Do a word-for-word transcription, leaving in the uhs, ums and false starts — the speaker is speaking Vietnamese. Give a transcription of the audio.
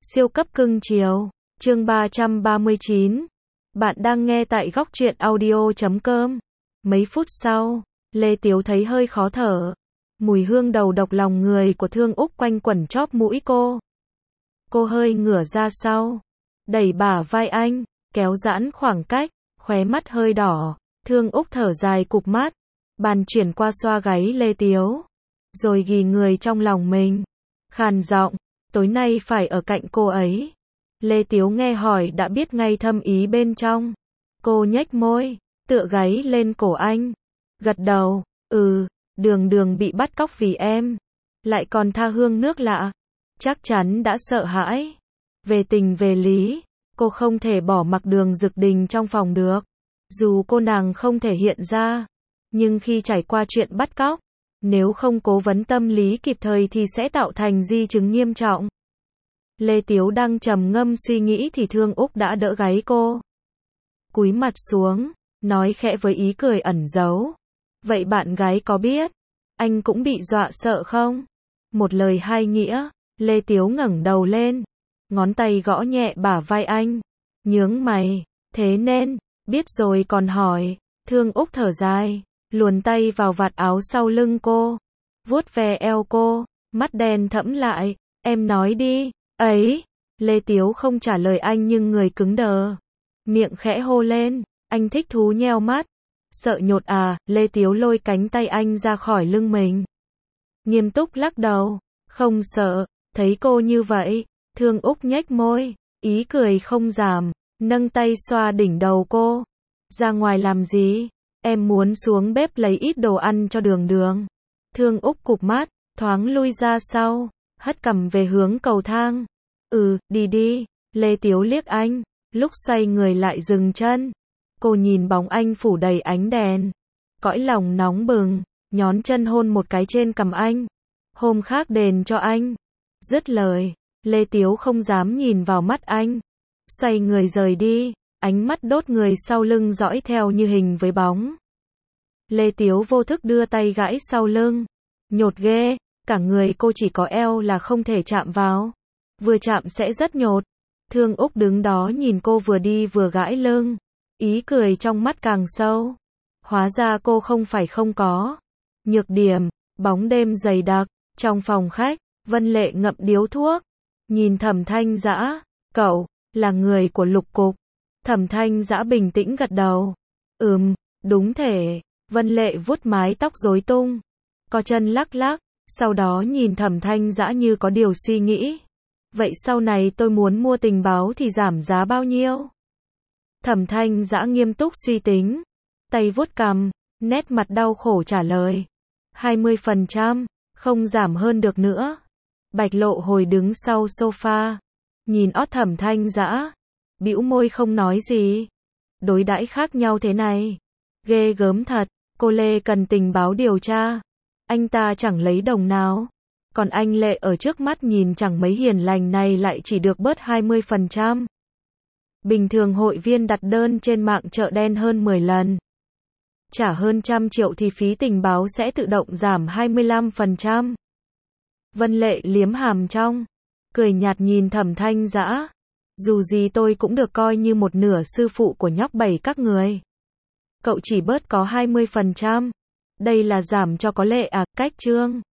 Siêu cấp cưng chiều, chương ba trăm ba mươi chín. Bạn đang nghe tại góc truyện audio chấm com. Mấy phút sau, Lê Tiếu thấy hơi khó thở. Mùi hương đầu độc lòng người của Thương Úc quanh quẩn chóp mũi cô. Cô hơi ngửa ra sau, đẩy bả vai anh, kéo giãn khoảng cách, khóe mắt hơi đỏ. Thương Úc thở dài cụp mắt, bàn chuyển qua xoa gáy Lê Tiếu, rồi ghì người trong lòng mình, khàn giọng, tối nay phải ở cạnh cô ấy. Lê Tiếu nghe hỏi đã biết ngay thâm ý bên trong. Cô nhếch môi, tựa gáy lên cổ anh, gật đầu, ừ, Đường Đường bị bắt cóc vì em, lại còn tha hương nước lạ, chắc chắn đã sợ hãi. Về tình về lý, cô không thể bỏ mặc Đường Dực Đình trong phòng được. Dù cô nàng không thể hiện ra, nhưng khi trải qua chuyện bắt cóc, nếu không cố vấn tâm lý kịp thời thì sẽ tạo thành di chứng nghiêm trọng. Lê Tiếu đang trầm ngâm suy nghĩ thì Thương Úc đã đỡ gáy cô. Cúi mặt xuống, nói khẽ với ý cười ẩn giấu. Vậy bạn gái có biết, anh cũng bị dọa sợ không? Một lời hai nghĩa, Lê Tiếu ngẩng đầu lên, ngón tay gõ nhẹ bả vai anh, nhướng mày, thế nên, biết rồi còn hỏi. Thương Úc thở dài, luồn tay vào vạt áo sau lưng cô, vuốt ve eo cô, mắt đen thẫm lại, em nói đi. Ấy, Lê Tiếu không trả lời anh nhưng người cứng đờ, miệng khẽ hô lên, anh thích thú nheo mắt. Sợ nhột à? Lê Tiếu lôi cánh tay anh ra khỏi lưng mình, nghiêm túc lắc đầu, không sợ. Thấy cô như vậy, Thương Úc nhếch môi, ý cười không giảm, nâng tay xoa đỉnh đầu cô. Ra ngoài làm gì? Em muốn xuống bếp lấy ít đồ ăn cho Đường Đường. Thương Úc cụp mắt, thoáng lui ra sau, hất cằm về hướng cầu thang. Ừ, đi đi. Lê Tiếu liếc anh, lúc xoay người lại dừng chân. Cô nhìn bóng anh phủ đầy ánh đèn, cõi lòng nóng bừng, nhón chân hôn một cái trên cằm anh. Hôm khác đền cho anh. Dứt lời, Lê Tiếu không dám nhìn vào mắt anh, xoay người rời đi, ánh mắt đốt người sau lưng dõi theo như hình với bóng. Lê Tiếu vô thức đưa tay gãi sau lưng, nhột ghê, cả người cô chỉ có eo là không thể chạm vào, vừa chạm sẽ rất nhột. Thương Úc đứng đó nhìn cô vừa đi vừa gãi lưng, ý cười trong mắt càng sâu. Hóa ra cô không phải không có nhược điểm. Bóng đêm dày đặc, trong phòng khách, Vân Lệ ngậm điếu thuốc, nhìn Thẩm Thanh Dã, cậu, là người của Lục Cục. Thẩm Thanh Dã bình tĩnh gật đầu, ừm, đúng thể. Vân Lệ vuốt mái tóc rối tung, co chân lắc lắc, sau đó nhìn Thẩm Thanh Dã như có điều suy nghĩ. Vậy sau này tôi muốn mua tình báo thì giảm giá bao nhiêu? Thẩm Thanh Dã nghiêm túc suy tính, tay vuốt cằm, nét mặt đau khổ trả lời. hai mươi phần trăm, không giảm hơn được nữa. Bạch Lộ Hồi đứng sau sofa, nhìn ót Thẩm Thanh Dã, bĩu môi không nói gì. Đối đãi khác nhau thế này, ghê gớm thật. Cô Lê cần tình báo điều tra, anh ta chẳng lấy đồng nào. Còn anh Lệ ở trước mắt nhìn chẳng mấy hiền lành này lại chỉ được bớt hai mươi phần trăm. Bình thường hội viên đặt đơn trên mạng chợ đen hơn mười lần, trả hơn trăm triệu thì phí tình báo sẽ tự động giảm hai mươi lăm phần trăm. Vân Lệ liếm hàm trong, cười nhạt nhìn Thẩm Thanh Dã. Dù gì tôi cũng được coi như một nửa sư phụ của nhóc bảy các người. Cậu chỉ bớt có hai mươi phần trăm. Đây là giảm cho có lệ à? Cách chương